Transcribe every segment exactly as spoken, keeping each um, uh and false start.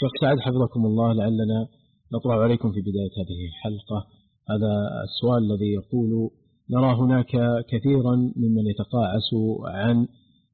شيخ سعد حفظكم الله، لعلنا نطرح عليكم في بداية هذه الحلقة هذا السؤال الذي يقول: نرى هناك كثيرا ممن يتقاعس عن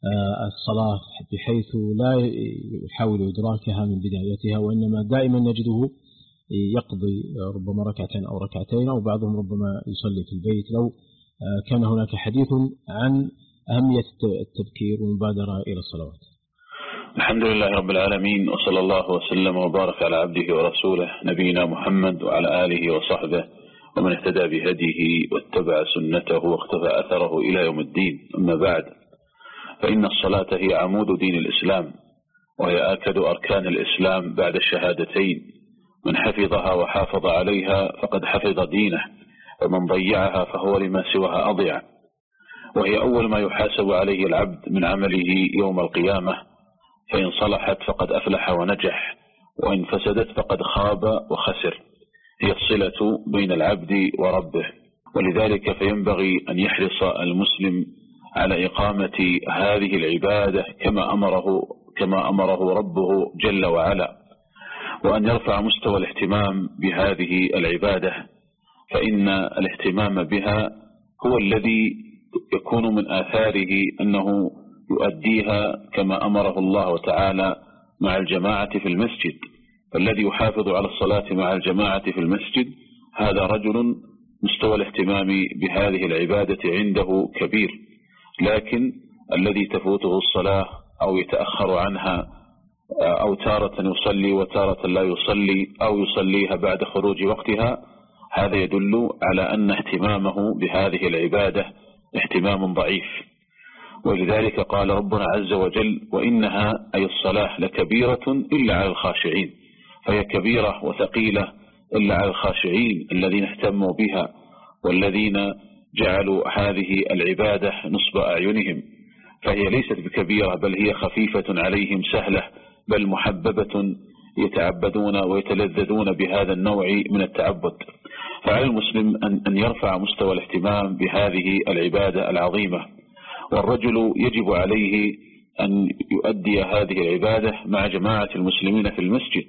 الصلاة بحيث لا يحاول إدراكها من بدايتها، وإنما دائما نجده يقضي ربما ركعة أو ركعتين، أو بعضهم ربما يصلي في البيت. لو كان هناك حديث عن أهمية التبكير والمبادرة إلى الصلوات. الحمد لله رب العالمين، وصلى الله وسلم وبارك على عبده ورسوله نبينا محمد وعلى آله وصحبه ومن اهتدى بهديه واتبع سنته واقتفى أثره إلى يوم الدين. أما بعد، فإن الصلاة هي عمود دين الإسلام، وهي آكد أركان الإسلام بعد الشهادتين. من حفظها وحافظ عليها فقد حفظ دينه، ومن ضيعها فهو لما سواها أضيع. وهي أول ما يحاسب عليه العبد من عمله يوم القيامة، فإن صلحت فقد أفلح ونجح، وإن فسدت فقد خاب وخسر. هي الصلة بين العبد وربه، ولذلك فينبغي أن يحرص المسلم على إقامة هذه العبادة كما أمره كما أمره ربه جل وعلا، وأن يرفع مستوى الاهتمام بهذه العبادة، فإن الاهتمام بها هو الذي يكون من آثاره أنه يؤديها كما أمره الله تعالى مع الجماعة في المسجد. فالذي يحافظ على الصلاة مع الجماعة في المسجد هذا رجل مستوى الاهتمام بهذه العبادة عنده كبير. لكن الذي تفوته الصلاة أو يتأخر عنها، أو تارة يصلي وتارة لا يصلي، أو يصليها بعد خروج وقتها، هذا يدل على أن اهتمامه بهذه العبادة اهتمام ضعيف. ولذلك قال ربنا عز وجل: وإنها أي الصلاة لكبيرة إلا على الخاشعين. فهي كبيرة وثقيلة إلا على الخاشعين الذين اهتموا بها، والذين جعلوا هذه العبادة نصب أعينهم. فهي ليست بكبيرة، بل هي خفيفة عليهم سهلة، بل محببة، يتعبدون ويتلذذون بهذا النوع من التعبد. فعلى المسلم أن يرفع مستوى الاهتمام بهذه العبادة العظيمة، والرجل يجب عليه أن يؤدي هذه العبادة مع جماعة المسلمين في المسجد،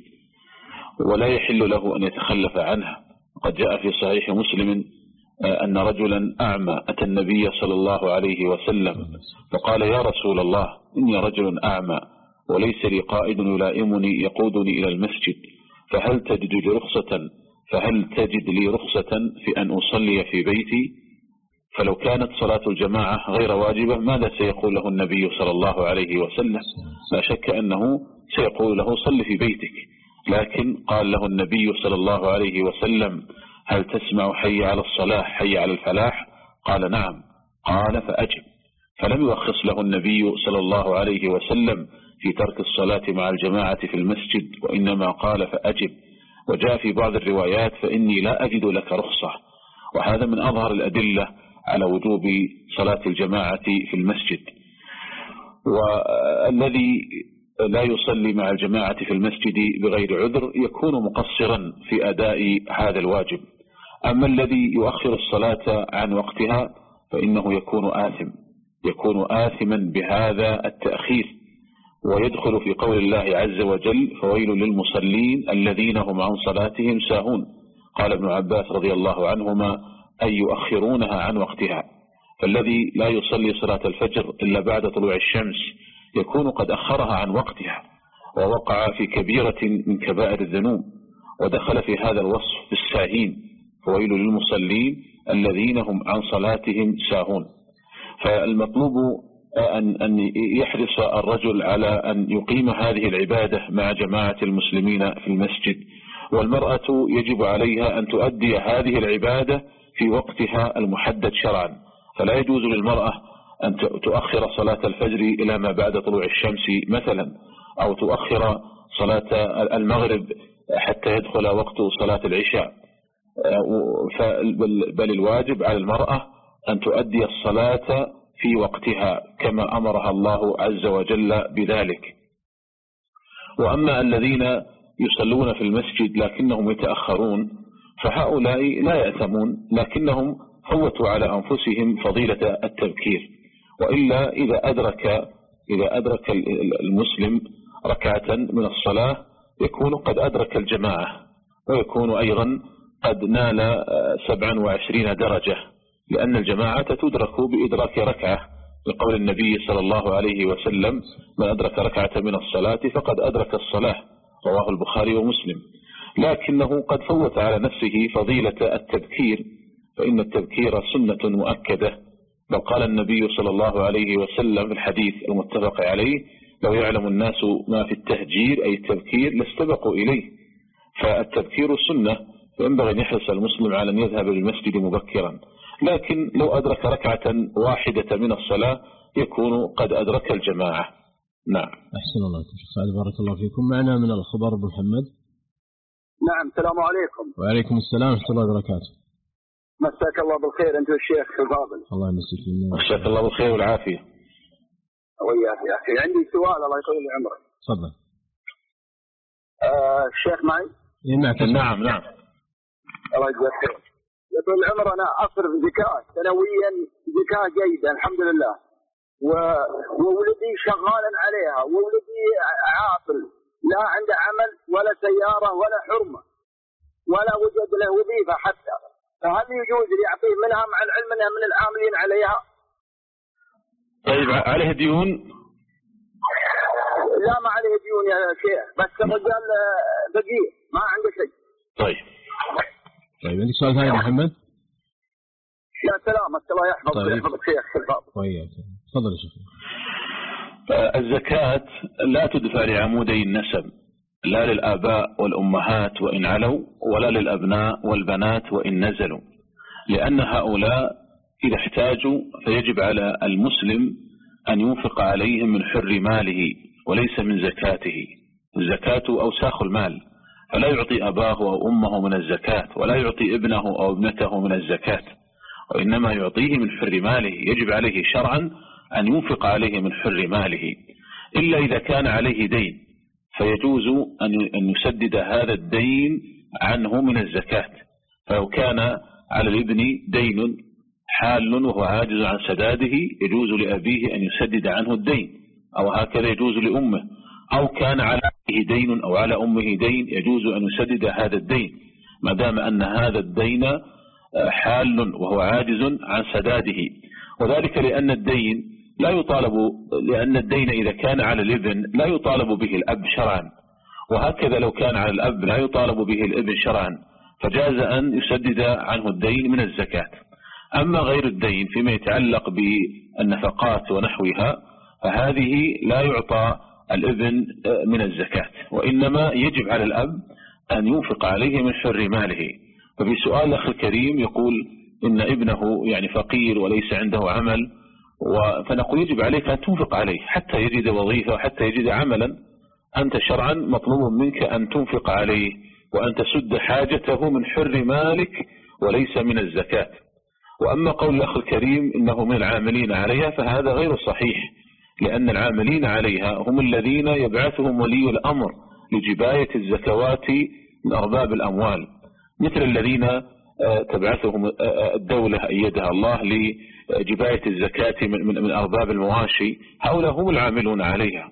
ولا يحل له أن يتخلف عنها. قد جاء في صحيح مسلم أن رجلا أعمى أتى النبي صلى الله عليه وسلم فقال: يا رسول الله، إني رجل أعمى وليس لي قائد يلائمني يقودني إلى المسجد، فهل تجد لي رخصة فهل تجد لي رخصة في أن أصلي في بيتي؟ فلو كانت صلاة الجماعة غير واجبة ماذا سيقول له النبي صلى الله عليه وسلم؟ لا شك أنه سيقول له: صل في بيتك. لكن قال له النبي صلى الله عليه وسلم: هل تسمع حي على الصلاة حي على الفلاح؟ قال: نعم. قال: فأجب. فلم يرخص له النبي صلى الله عليه وسلم في ترك الصلاة مع الجماعة في المسجد، وإنما قال: فأجب. وجاء في بعض الروايات: فإني لا أجد لك رخصة. وهذا من أظهر الأدلة على وجوب صلاة الجماعة في المسجد. والذي لا يصلي مع الجماعة في المسجد بغير عذر يكون مقصرا في أداء هذا الواجب. أما الذي يؤخر الصلاة عن وقتها فإنه يكون آثم يكون آثما بهذا التأخير، ويدخل في قول الله عز وجل: فويل للمصلين الذين هم عن صلاتهم ساهون. قال ابن عباس رضي الله عنهما: أي يؤخرونها عن وقتها. فالذي لا يصلي صلاة الفجر إلا بعد طلوع الشمس يكون قد أخرها عن وقتها، ووقع في كبيرة من كبائر الذنوب، ودخل في هذا الوصف الساهين: فويل للمصلين الذين هم عن صلاتهم ساهون. فالمطلوب أن أن يحرص الرجل على أن يقيم هذه العبادة مع جماعة المسلمين في المسجد. والمرأة يجب عليها أن تؤدي هذه العبادة في وقتها المحدد شرعا، فلا يجوز للمرأة أن تؤخر صلاة الفجر إلى ما بعد طلوع الشمس مثلا، أو تؤخر صلاة المغرب حتى يدخل وقت صلاة العشاء. بل الواجب على المرأة أن تؤدي الصلاة في وقتها كما أمرها الله عز وجل بذلك. وأما الذين يصلون في المسجد لكنهم يتأخرون فهؤلاء لا يأثمون، لكنهم فوتوا على أنفسهم فضيلة التبكير. وإلا إذا أدرك إذا أدرك المسلم ركعة من الصلاة يكون قد أدرك الجماعة، ويكون أيضا قد نال سبعا وعشرين درجة، لأن الجماعة تدرك بإدراك ركعة، لقول النبي صلى الله عليه وسلم: من أدرك ركعة من الصلاة فقد أدرك الصلاة، رواه البخاري ومسلم. لكنه قد فوت على نفسه فضيلة التبكير، فإن التبكير سنة مؤكدة، بل قال النبي صلى الله عليه وسلم في الحديث المتفق عليه: لو يعلم الناس ما في التهجير أي التبكير لاستبقوا إليه. فالتبكير سنة، فينبغي أن يحرص المسلم على أن يذهب للمسجد مبكرا، لكن لو أدرك ركعة واحدة من الصلاة يكون قد أدرك الجماعة. نعم. أحسن الله عليكم شيخ سعد، بارك الله فيكم. معنا من الخبر أبو محمد. نعم، السلام عليكم. وعليكم السلام ورحمة الله وبركاته. مساك الله بالخير أنت والشيخ الفاضل. الله يمسك بالنور. مساك الله بالخير والعافية. وياك يا أخي. عندي سؤال الله يطول لي عمرك. تفضل. آه الشيخ معي؟ معك. نعم نعم. الله يجزاك خير. يطول العمر أنا أصرف زكاة سنويا، زكاة جيدة الحمد لله، و... وولدي شغالا عليها، وولدي عاطل لا عنده عمل ولا سيارة ولا حرمة ولا وجد له وظيفة حتى، فهل يجوز لي أعطيه منها مع العلم أنها من العاملين عليها؟ طيب عليه ديون؟ لا ما عليه ديون يا شيخ، بس الرجال فقير ما عنده شيء. طيب طيب عندك سؤال ثاني محمد؟ يا سلامك، الله يحفظك ويحفظك شيخ الفاضل. طيب تفضل يا شيخ. الزكاة لا تدفع لعمودي النسب، لا للآباء والأمهات وإن علوا، ولا للأبناء والبنات وإن نزلوا، لأن هؤلاء إذا احتاجوا فيجب على المسلم أن ينفق عليهم من حر ماله وليس من زكاته. الزكاة أوساخ المال، فلا يعطي أباه أو أمه من الزكاة، ولا يعطي ابنه أو ابنته من الزكاة، وإنما يعطيه من حر ماله. يجب عليه شرعا أن ينفق عليه من حر ماله، إلا إذا كان عليه دين فيجوز أن يسدد هذا الدين عنه من الزكاة. فلو كان على الابن دين حال وهو عاجز عن سداده يجوز لأبيه أن يسدد عنه الدين، أو هكذا يجوز لأمه، أو كان على أبيه دين أو على أمه دين يجوز أن يسدد هذا الدين، ما دام أن هذا الدين حال وهو عاجز عن سداده. وذلك لأن الدين لا يطالب، لأن الدين إذا كان على الابن لا يطالب به الأب شرعا، وهكذا لو كان على الأب لا يطالب به الابن شرعا، فجاز أن يسدد عنه الدين من الزكاة. أما غير الدين فيما يتعلق بالنفقات ونحوها فهذه لا يعطى الابن من الزكاة، وإنما يجب على الأب أن ينفق عليه من حر ماله. ففي سؤال أخي الكريم يقول إن ابنه يعني فقير وليس عنده عمل، فنقول يجب عليك أن تنفق عليه حتى يجد وظيفة وحتى يجد عملا. أنت شرعا مطلوب منك أن تنفق عليه وأن تسد حاجته من حر مالك وليس من الزكاة. وأما قول الأخ الكريم إنه من العاملين عليها فهذا غير صحيح، لأن العاملين عليها هم الذين يبعثهم ولي الأمر لجباية الزكوات من أرباب الأموال، مثل الذين تبعثهم الدولة أيدها الله لجباية الزكاة من أرباب المواشي، هؤلاء هم العاملون عليها.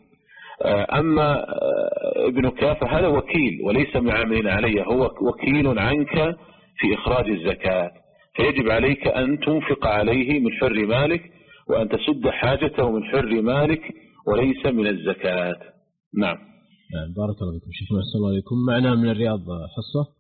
أما ابنك فهذا وكيل وليس من العاملين عليها، هو وكيل عنك في إخراج الزكاة، فيجب عليك أن تنفق عليه من حر مالك وأن تسد حاجته من حر مالك وليس من الزكاة. نعم. نعم بارك الله فيكم شيخنا، أحسن الله عليكم. معنا من الرياض حصة.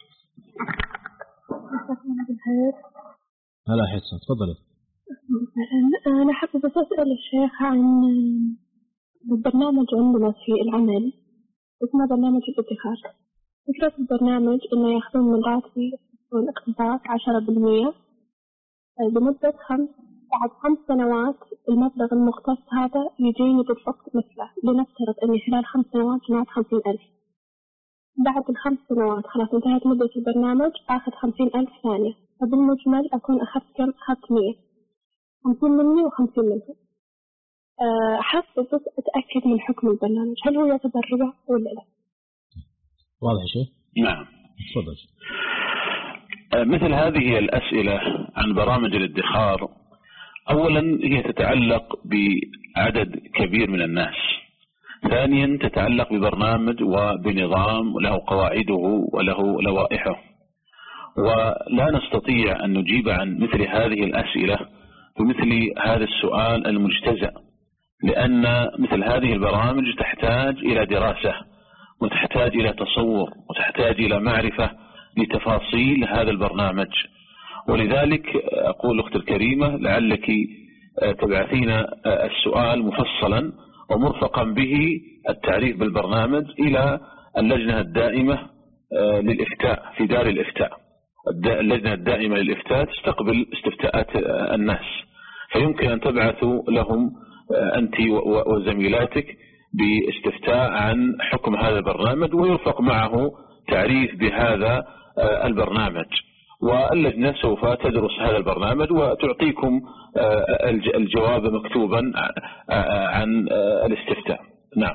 هلا حصة تفضل. أنا حابة بس أسأل الشيخ عن البرنامج عندنا في العمل اسمه برنامج الادخار. فكرة البرنامج إنه يأخذون من راتبي والاقتطاع عشرة بالمئة لمدة خمس بعد خمس سنوات المبلغ المختص هذا يجيني بالضبط مثله. لنفترض أني خلال خمس سنوات جمعت خمسين ألف، بعد الخمس سنوات خلاص انتهت مدة البرنامج آخذ خمسين ألف ثانية، فبالمجمل أكون أخذت كم؟ أخذت مية، خمسين مني وخمسين منه. حابة بس أتأكد من حكم البرنامج، هل هو يعتبر ربا ولا لا؟ واضح شيء؟ نعم تفضل. مثل هذه الأسئلة عن برامج الادخار أولا هي تتعلق بعدد كبير من الناس، ثانيا تتعلق ببرنامج وبنظام له قواعده وله لوائحه، ولا نستطيع أن نجيب عن مثل هذه الأسئلة بمثل هذا السؤال المجتزأ، لأن مثل هذه البرامج تحتاج إلى دراسة وتحتاج إلى تصور وتحتاج إلى معرفة لتفاصيل هذا البرنامج. ولذلك أقول أختي الكريمة لعلك تبعثين السؤال مفصلا ومرفقا به التعريف بالبرنامج إلى اللجنة الدائمة للإفتاء في دار الإفتاء. اللجنة الدائمة للإفتاء تستقبل استفتاءات الناس، فيمكن أن تبعثوا لهم أنت وزميلاتك باستفتاء عن حكم هذا البرنامج، ويرفق معه تعريف بهذا البرنامج، واللجنة سوف تدرس هذا البرنامج وتعطيكم الجواب مكتوبا عن الاستفتاء. نعم.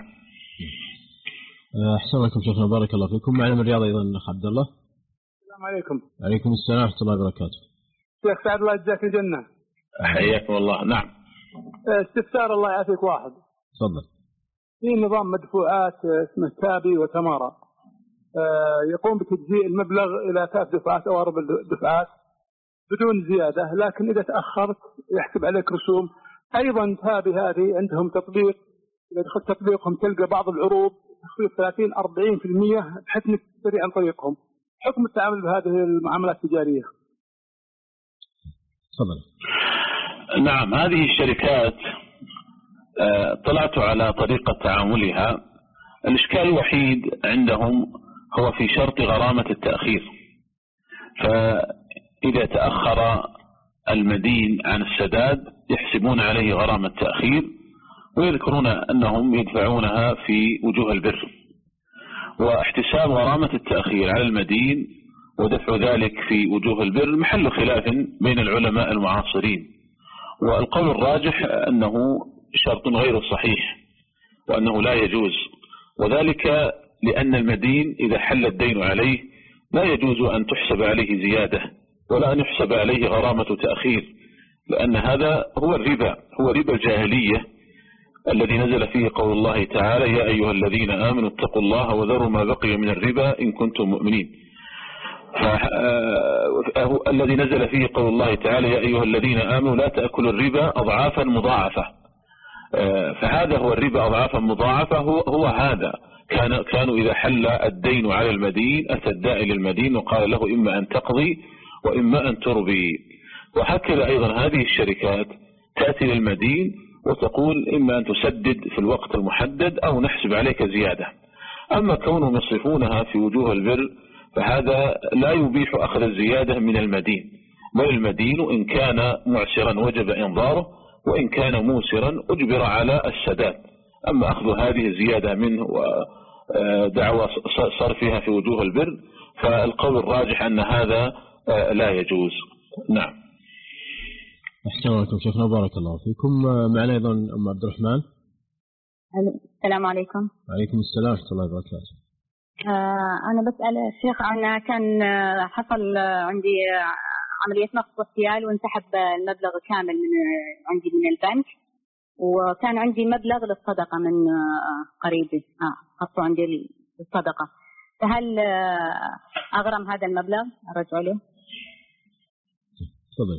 أحسن لكم شيخنا، بارك الله فيكم. معنا من الرياض أيضا أخ عبد الله. السلام عليكم. عليكم السلام ورحمة الله وبركاته. شيخ سعد الله يجزاك الجنة. حياكم الله. نعم. استفسار الله يعافيك واحد. تفضل. في نظام مدفوعات اسمه تابي وتمارا، يقوم بتجزيء المبلغ إلى ثلاث دفعات أو أربع دفعات بدون زيادة، لكن إذا تأخرت يحسب عليك رسوم. أيضا تابي هذه عندهم تطبيق، إذا دخلت تطبيقهم تلقى بعض العروض تخفيض ثلاثين أربعين بالمئة بحيث إنك تشتري عن طريقهم. حكم التعامل بهذه المعاملات التجارية؟ تفضل. نعم، هذه الشركات طلعت على طريقة تعاملها. الإشكال الوحيد عندهم هو في شرط غرامة التأخير، فإذا تأخر المدين عن السداد يحسبون عليه غرامة تأخير، ويذكرون أنهم يدفعونها في وجوه البر. واحتساب غرامة التأخير على المدين ودفع ذلك في وجوه البر محل خلاف بين العلماء المعاصرين، والقول الراجح أنه شرط غير صحيح وأنه لا يجوز، وذلك لأن المدين إذا حل الدين عليه لا يجوز أن تحسب عليه زيادة ولا أن يحسب عليه غرامة تأخير، لأن هذا هو الربا، هو ربا الجاهلية الذي نزل فيه قول الله تعالى: يا أيها الذين آمنوا اتقوا الله وذروا ما بقي من الربا إن كنتم مؤمنين. الذي نزل فيه قول الله تعالى: يا أيها الذين آمنوا لا تأكلوا الربا أضعافا مضاعفة. فهذا هو الربا أضعافا مضاعفة، هو, هو هذا. كان كانوا إذا حل الدين على المدين أتى الداعي للمدين وقال له: إما أن تقضي وإما أن تربي. وهكذا أيضا هذه الشركات تأتي للمدين وتقول: إما أن تسدد في الوقت المحدد أو نحسب عليك زيادة. أما كونهم يصرفونها في وجوه البر فهذا لا يبيح أخذ الزيادة من المدين، بل المدين إن كان معسرا وجب إنظاره، وإن كان موسرا أجبر على السداد. أما أخذ هذه الزيادة منه ودعوى صرفها في وجوه البر فالقول الراجح أن هذا لا يجوز. نعم. أحسن عليكم شيخنا، بارك الله فيكم. معنا أيضا أم عبد الرحمن. السلام عليكم. وعليكم السلام ورحمة الله وبركاته. آه أنا بسأل الشيخ، أنا كان حصل عندي عملية نقص واحتيال وانسحب المبلغ كامل من عندي من البنك، وكان عندي مبلغ للصدقة من قريبي حطوا عندي للصدقة، فهل أغرم هذا المبلغ أرجع له؟ تفضل.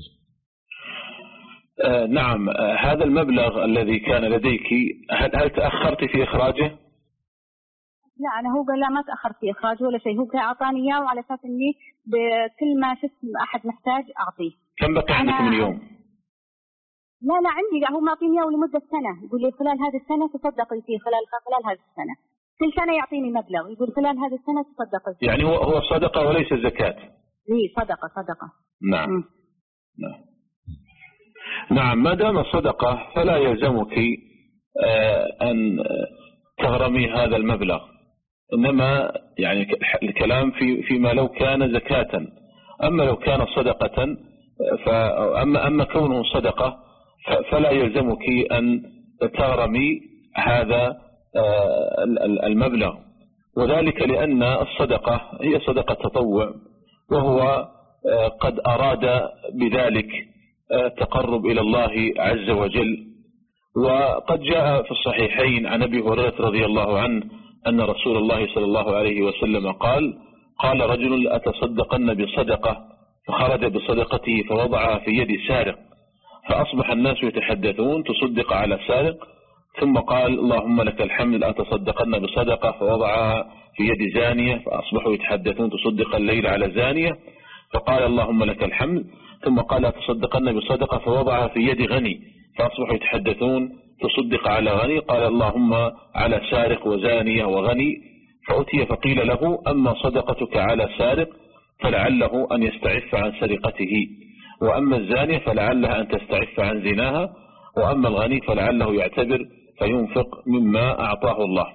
آه نعم، آه هذا المبلغ الذي كان لديك هل, هل تأخرت في إخراجه؟ لا، أنا هو قال لا ما تأخرت في إخراجه ولا شيء، هو أعطاني إياه وعلى أساس إني بكل ما شفت أحد محتاج أعطيه. كم بقي عندك من يوم؟ لا لا عندي، هو معطيني إياه لمدة سنة، يقول لي خلال هذه السنة تصدقي فيه، خلال خلال هذه السنة كل سنة يعطيني مبلغ، يقول خلال هذه السنة تصدقي فيه. يعني هو هو صدقة وليس زكاة؟ إيه صدقة صدقة. نعم. م. نعم. نعم، ما دام صدقة فلا يلزمك أن تغرمي هذا المبلغ، إنما يعني الكلام في فيما لو كان زكاة. أما لو كان صدقة فأما أما كونه صدقة فلا يلزمك أن تغرمي هذا المبلغ، وذلك لأن الصدقة هي صدقة تطوع، وهو قد أراد بذلك تقرب إلى الله عز وجل، وقد جاء في الصحيحين عن أبي هريرة رضي الله عنه أن رسول الله صلى الله عليه وسلم قال قال رجل لأتصدقن بصدقة فخرج بصدقته فوضعها في يد سارق فأصبح الناس يتحدثون تصدق على سارق، ثم قال اللهم لك الحمد لأتصدقن بصدقة فوضعها في يد زانية فأصبحوا يتحدثون تصدق الليل على زانية، فقال اللهم لك الحمد، ثم قال لأتصدقن بصدقة فوضعها في يد غني فأصبحوا يتحدثون تصدق على غني، قال اللهم على سارق وزانية وغني، فأتي فقيل له أما صدقتك على سارق فلعله أن يستعف عن سرقته، وأما الزانية فلعلها أن تستعف عن زناها، وأما الغني فلعله يعتبر فينفق مما أعطاه الله.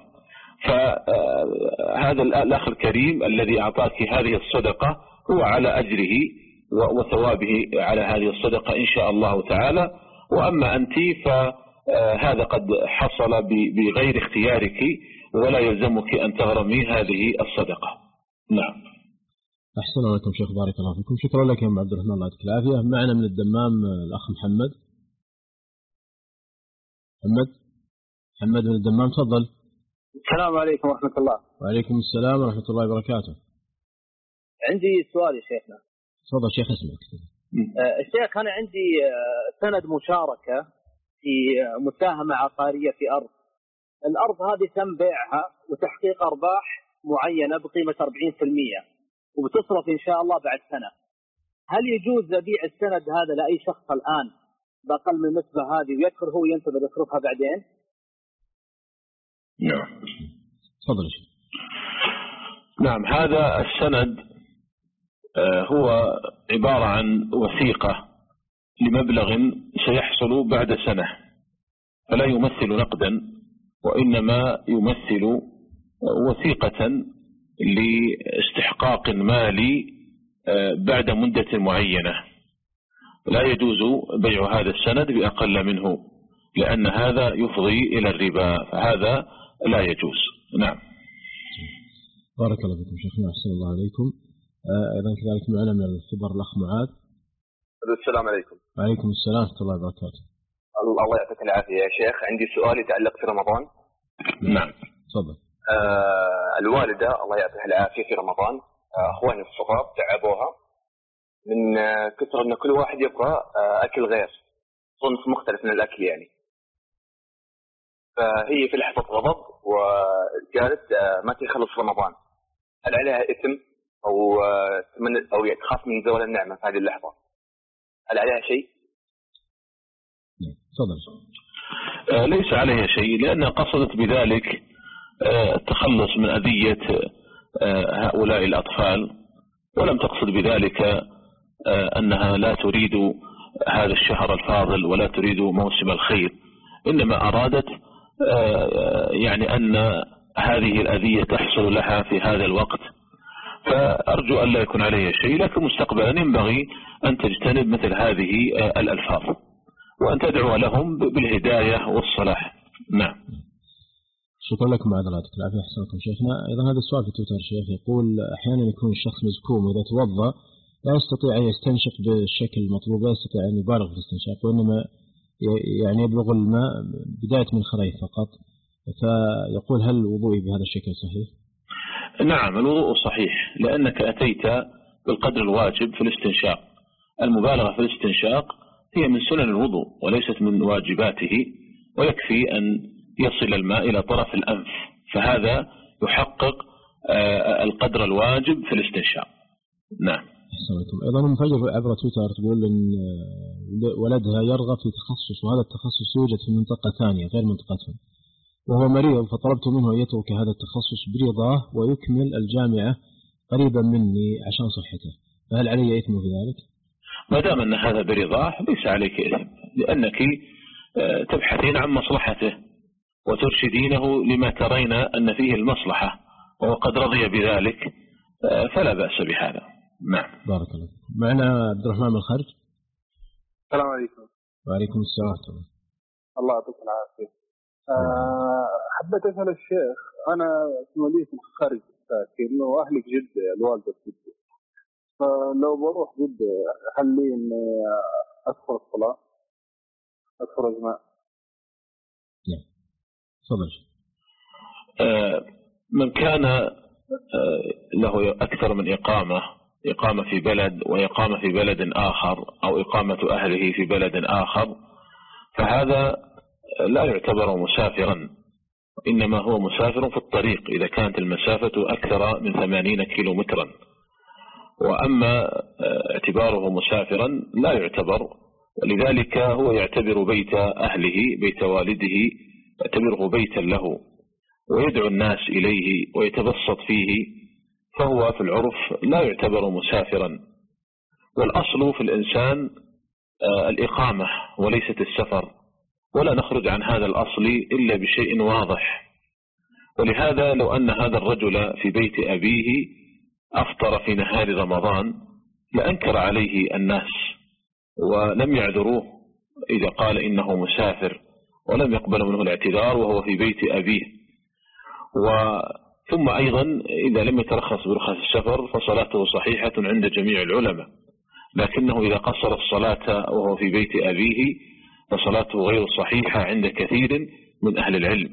فهذا الأخ الكريم الذي أعطاك هذه الصدقة هو على أجره وثوابه على هذه الصدقة إن شاء الله تعالى، وأما أنت فهذا قد حصل بغير اختيارك ولا يلزمك أن تغرمي هذه الصدقة. نعم. أحسن لكم شيخ، بارك الله فيكم. شكرا لك يا أم عبد الرحمن، الله يعطيك العافية. معنا من الدمام الأخ محمد. محمد محمد من الدمام، تفضل. السلام عليكم ورحمة الله. وعليكم السلام ورحمة الله وبركاته. عندي سؤال يا شيخنا. تفضل شيخ، اسمك. آه الشيخ أنا عندي آه سند مشاركة في آه مساهمة عقارية في أرض. الأرض هذه تم بيعها وتحقيق أرباح معينة بقيمة أربعين بالمئة وبتصرف إن شاء الله بعد سنة. هل يجوز أبيع السند هذا لأي شخص الآن بأقل من النسبة هذه ويدخل هو ينتظر يصرفها بعدين؟ نعم. تفضل. نعم، هذا السند هو عبارة عن وثيقة لمبلغ سيحصل بعد سنة، فلا يمثل نقدا وإنما يمثل وثيقة لاستحقاق مالي بعد مدة معينة. لا يجوز بيع هذا السند بأقل منه لأن هذا يفضي إلى الربا، فهذا لا يجوز. نعم. بارك الله فيكم شيخنا، أحسن الله عليكم. أيضا كذلك معنا من الخبر الأخ معاذ. السلام عليكم. وعليكم السلام ورحمة الله وبركاته. الله يعطيك العافية يا شيخ. عندي سؤال يتعلق في رمضان. نعم تفضل. آه الوالدة الله يعطيها العافية في رمضان آه أخواني الصغار تعبوها من آه كثر أن كل واحد يبغى آه أكل غير صنف مختلف من الأكل يعني، فهي في لحظة غضب وقالت آه ما تخلص رمضان. هل عليها إثم أو آه أو تخاف من زوال النعمة في هذه اللحظة؟ هل عليها شيء؟ تفضل. آه ليس عليها شيء، لأنها قصدت بذلك التخلص من أذية هؤلاء الأطفال، ولم تقصد بذلك أنها لا تريد هذا الشهر الفاضل ولا تريد موسم الخير، إنما أرادت يعني أن هذه الأذية تحصل لها في هذا الوقت، فأرجو أن لا يكون عليها شيء، لكن مستقبلا ينبغي أن تجتنب مثل هذه الألفاظ وأن تدعو لهم بالهداية والصلاح. نعم. شكرا لكم معاذ الله يعطيك العافية. أحسنكم شيخنا. أيضا هذا السؤال في تويتر شيخ يقول أحيانا يكون الشخص مزكوم وإذا توضأ لا يستطيع أن يستنشق بالشكل المطلوب، لا يستطيع أن يبالغ في الاستنشاق، وإنما يعني يبلغ الماء بداية من خريه فقط، فيقول هل وضوئي بهذا الشكل صحيح؟ نعم الوضوء صحيح، لأنك أتيت بالقدر الواجب في الاستنشاق. المبالغة في الاستنشاق هي من سنن الوضوء وليست من واجباته، ويكفي أن يصل الماء إلى طرف الأنف، فهذا يحقق القدر الواجب في الاستنشاق. نعم. أحسنكم. أيضا مفجر عبر تويتر تقول أن ولدها يرغب في تخصص، وهذا التخصص يوجد في منطقة ثانية غير منطقتهم، وهو مريض، فطلبت منه أن يترك هذا التخصص برضاه ويكمل الجامعة قريبا مني عشان صحته، فهل علي إثم في ذلك؟ ما دام أن هذا برضاه ليس عليك إثم، لأنك تبحثين عن مصلحته وترشدينه لما ترين أن فيه المصلحة وهو قد رضي بذلك، فلا بأس بهذا. نعم. بارك الله فيكم. معنا عبد الرحمن من الخارج. السلام عليكم. وعليكم السلام ورحمة الله. الله يعطيك العافية. أه حبيت أسأل الشيخ، أنا في مدينة الخارج ساكن وأهلي في جدة، الوالدة في جدة، فلو بروح جدة هل لي إني أدخل الصلاة أدخل أجمع؟ تفضل. من كان له أكثر من إقامة، إقامة في بلد وإقامة في بلد آخر أو إقامة أهله في بلد آخر، فهذا لا يعتبر مسافرا، إنما هو مسافر في الطريق إذا كانت المسافة أكثر من ثمانين كيلو مترا. وأما اعتباره مسافرا لا يعتبر، ولذلك هو يعتبر بيت أهله بيت والده يعتبره بيتا له، ويدعو الناس إليه ويتبسط فيه، فهو في العرف لا يعتبر مسافرا. والأصل في الإنسان الإقامة وليست السفر، ولا نخرج عن هذا الأصل إلا بشيء واضح. ولهذا لو أن هذا الرجل في بيت أبيه أفطر في نهار رمضان لأنكر عليه الناس ولم يعذروه إذا قال إنه مسافر، ولم يقبل منه الاعتذار وهو في بيت أبيه. ثم أيضا إذا لم يترخص برخص السفر فصلاته صحيحة عند جميع العلماء، لكنه إذا قصر الصلاة وهو في بيت أبيه فصلاته غير صحيحة عند كثير من أهل العلم.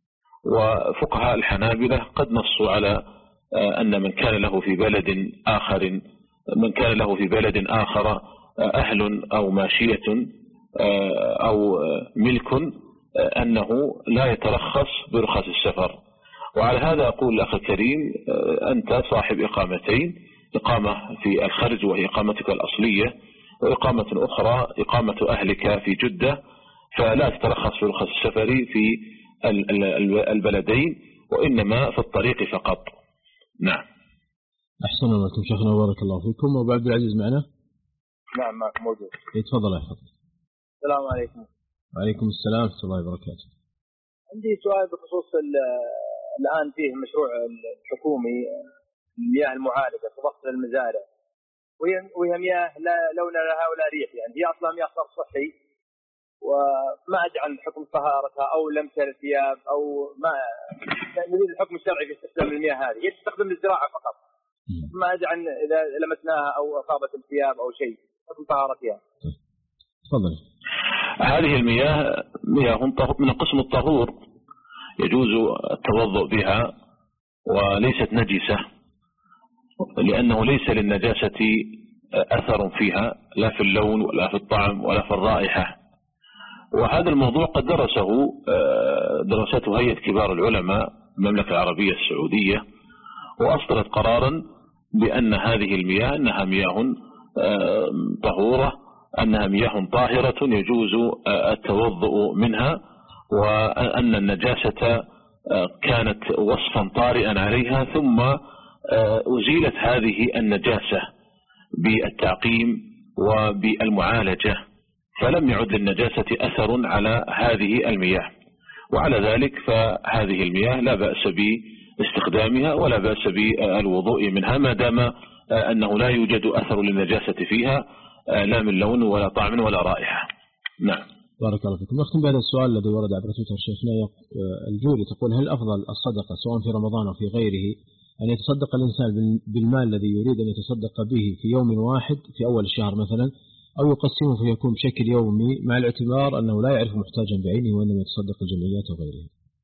وفقهاء الحنابلة قد نصوا على أن من كان له في بلد آخر من كان له في بلد آخر أهل أو ماشية أو ملك أنه لا يترخص برخص السفر. وعلى هذا أقول الأخ الكريم، أنت صاحب إقامتين، إقامة في الخرج وهي إقامتك الأصلية، وإقامة أخرى إقامة أهلك في جدة، فلا تترخص برخص السفر في البلدين وإنما في الطريق فقط. نعم. أحسن الله لكم شيخنا وبارك الله فيكم. أبو عبد العزيز معنا؟ نعم معك موجود. يتفضل يا حفظ. السلام عليكم. وعليكم السلام ورحمة الله وبركاته. عندي سؤال بخصوص الآن فيه مشروع الحكومي المياه المعالجة في ضغط المزارع، وهي مياه لا لون لها ولا ريح، يعني هي أصلا مياه صرف صحي، وما أدري عن حكم طهارتها أو لمسة الثياب أو ما يريد الحكم الشرعي في استخدام المياه هذه. هي تستخدم للزراعة فقط، ما أدري عن إذا لمسناها أو أصابت الثياب أو شيء، حكم طهارتها. تفضل. هذه المياه مياه من قسم الطهور، يجوز التوضؤ بها وليست نجسة، لأنه ليس للنجاسة أثر فيها لا في اللون ولا في الطعم ولا في الرائحة. وهذا الموضوع قد درسه درسته هيئة كبار العلماء المملكة العربية السعودية، وأصدرت قرارا بأن هذه المياه أنها مياه طهورة، أنها مياه طاهرة يجوز التوضؤ منها، وأن النجاسة كانت وصفا طارئا عليها، ثم أزيلت هذه النجاسة بالتعقيم وبالمعالجة، فلم يعد للنجاسة أثر على هذه المياه. وعلى ذلك فهذه المياه لا بأس باستخدامها ولا بأس بالوضوء منها، ما دام أنه لا يوجد أثر للنجاسة فيها لا من لون ولا طعم ولا رائحة. نعم. بارك الله فيكم. نختم بهذا السؤال الذي ورد عبر تويتر شيخنا. الجولي تقول: هل أفضل الصدقة سواء في رمضان أو في غيره أن يتصدق الإنسان بالمال الذي يريد أن يتصدق به في يوم واحد في أول الشهر مثلا، أو يقسمه فيكون بشكل يومي مع الاعتبار أنه لا يعرف محتاجا بعينه وإنما يتصدق الجمعيات وغيره؟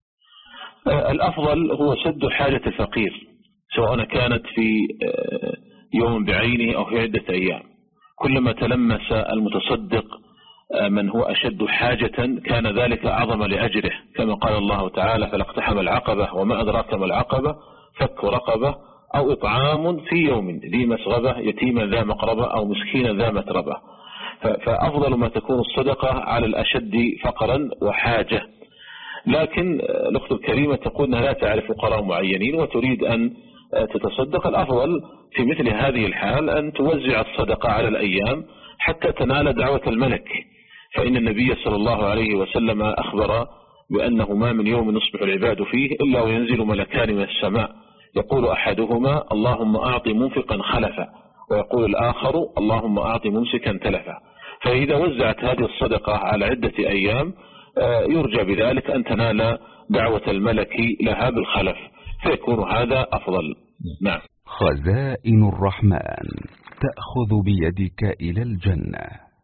الأفضل هو سد حاجة الفقير، سواء كانت في يوم بعينه أو في عدة أيام. كلما تلمس المتصدق من هو أشد حاجة كان ذلك أعظم لأجره، كما قال الله تعالى: فلاقتحم العقبة وما أدراك ما العقبة فك رقبة أو إطعام في يوم ذي مسغبة يتيما ذا مقربة أو مسكينا ذا متربة. فأفضل ما تكون الصدقة على الأشد فقرا وحاجة. لكن الأخت الكريمة تقول أنها لا تعرف فقراء معينين وتريد أن تتصدق. الأفضل في مثل هذه الحال أن توزع الصدقة على الأيام حتى تنال دعوة الملك، فإن النبي صلى الله عليه وسلم أخبر بأنه ما من يوم يصبح العباد فيه إلا وينزل ملكان من السماء، يقول أحدهما: اللهم أعط منفقا خلفا، ويقول الآخر: اللهم أعط ممسكا تلفا. فإذا وزعت هذه الصدقة على عدة أيام يرجى بذلك أن تنال دعوة الملك لها بالخلف، فيكون هذا أفضل. نعم. خزائن الرحمن تأخذ بيدك إلى الجنة.